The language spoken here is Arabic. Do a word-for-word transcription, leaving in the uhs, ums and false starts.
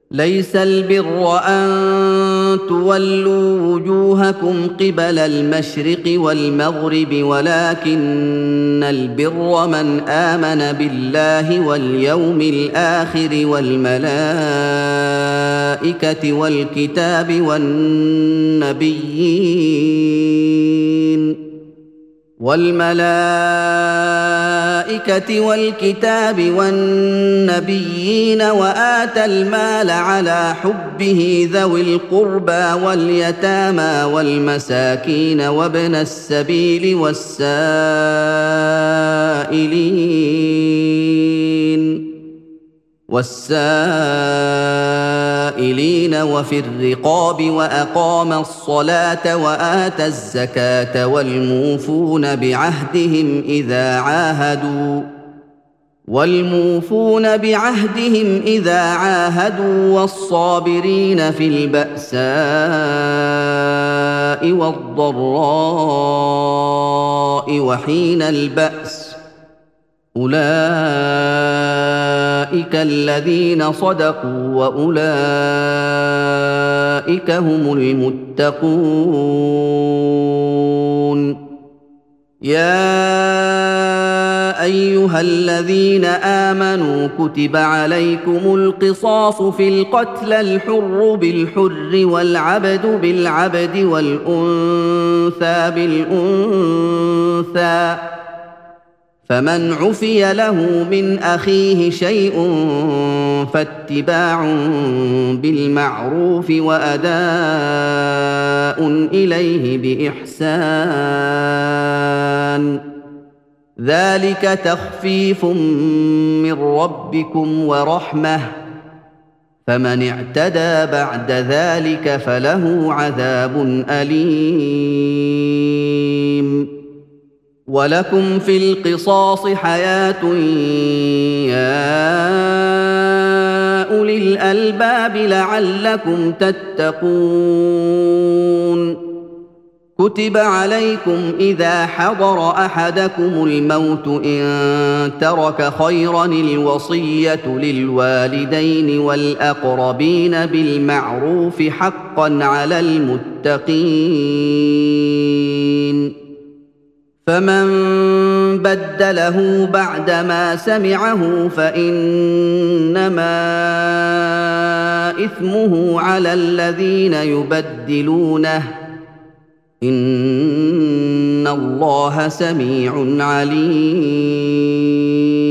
ليس البر أن تولوا وجوهكم قبل المشرق والمغرب ولكن البر من آمن بالله واليوم الآخر والملائكة والكتاب والنبيين والملائكة والكتاب والنبيين وآتى المال على حبه ذوي القربى واليتامى والمساكين وابن السبيل والسائلين والسائلين وفي الرقاب وأقام الصلاة وآتى الزكاة والموفون بعهدهم إذا عاهدوا والموفون بعهدهم إذا عاهدوا والصابرين في البأساء والضراء وحين البأس أولئك الذين صدقوا وأولئك هم المتقون يا أيها الذين آمنوا كتب عليكم القصاص في القتلى الحر بالحر والعبد بالعبد والأنثى بالأنثى فمن عفي له من أخيه شيء فاتباع بالمعروف وأداء إليه بإحسان ذلك تخفيف من ربكم ورحمة فمن اعتدى بعد ذلك فله عذاب أليم ولكم في القصاص حياة يا أولي الألباب لعلكم تتقون كتب عليكم إذا حضر أحدكم الموت إن ترك خيرا الوصية للوالدين والأقربين بالمعروف حقا على المتقين فمن بدله بعدما سمعه فإنما إثمه على الذين يبدلونه إن الله سميع عليم